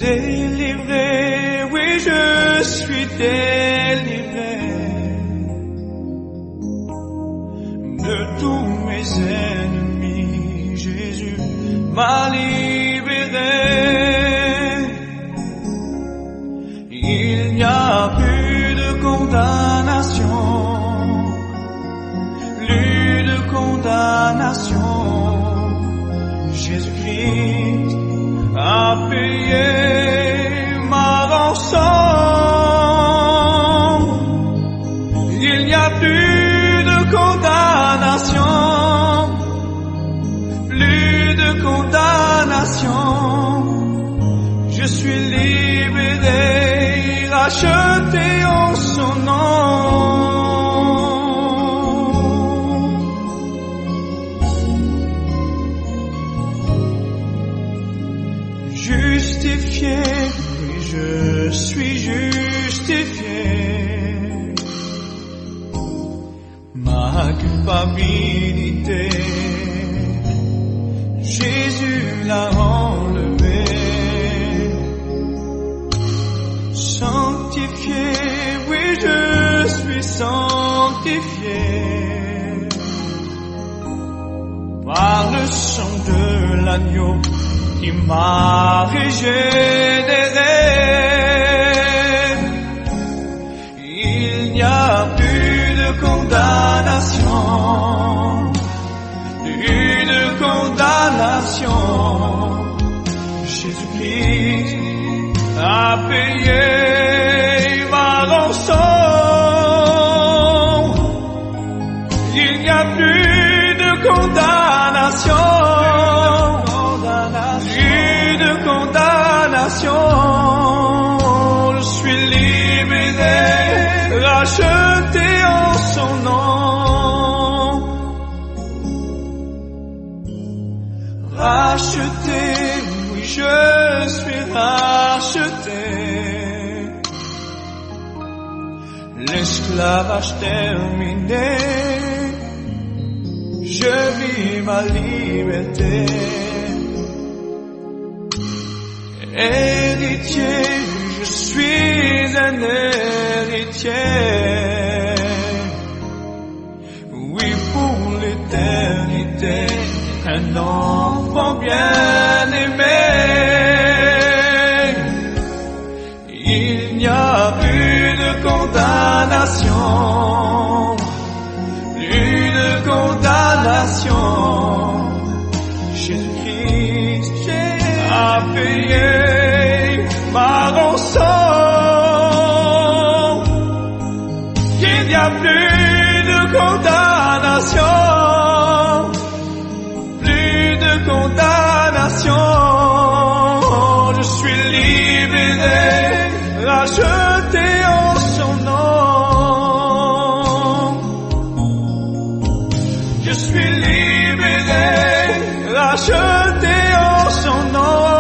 Délivré, oui, je suis délivré de tous mes ennemis. Jésus m'a libéré. Il n'y a plus de condamnation, plus de condamnation. Jésus-Christ a payé ma rançon. Il n'y a plus de condamnation, plus de condamnation. Je suis libéré, racheté en son nom. Justifié, oui, je suis justifié. Ma culpabilité, Jésus l'a enlevé. Sanctifié, oui, je suis sanctifié. Par le sang de l'agneau qui m'a régénéré. Il n'y a plus de condamnation, plus de condamnation. Jésus-Christ a payé ma rançon. Il n'y a plus de condamnation, plus de condamnation. Je suis libéré, racheté en son nom. Racheté, oui, je suis racheté. L'esclavage terminé, je vis ma liberté. Héritier, je suis un héritier. Oui, pour l'éternité, un enfant bien-aimé. Il n'y a plus de condamnation, plus de condamnation. Jésus-Christ a payé ma rançon. Il n'y a plus de condamnation, plus de condamnation. Je suis libéré, racheté en son nom. Je suis libéré, racheté en son nom.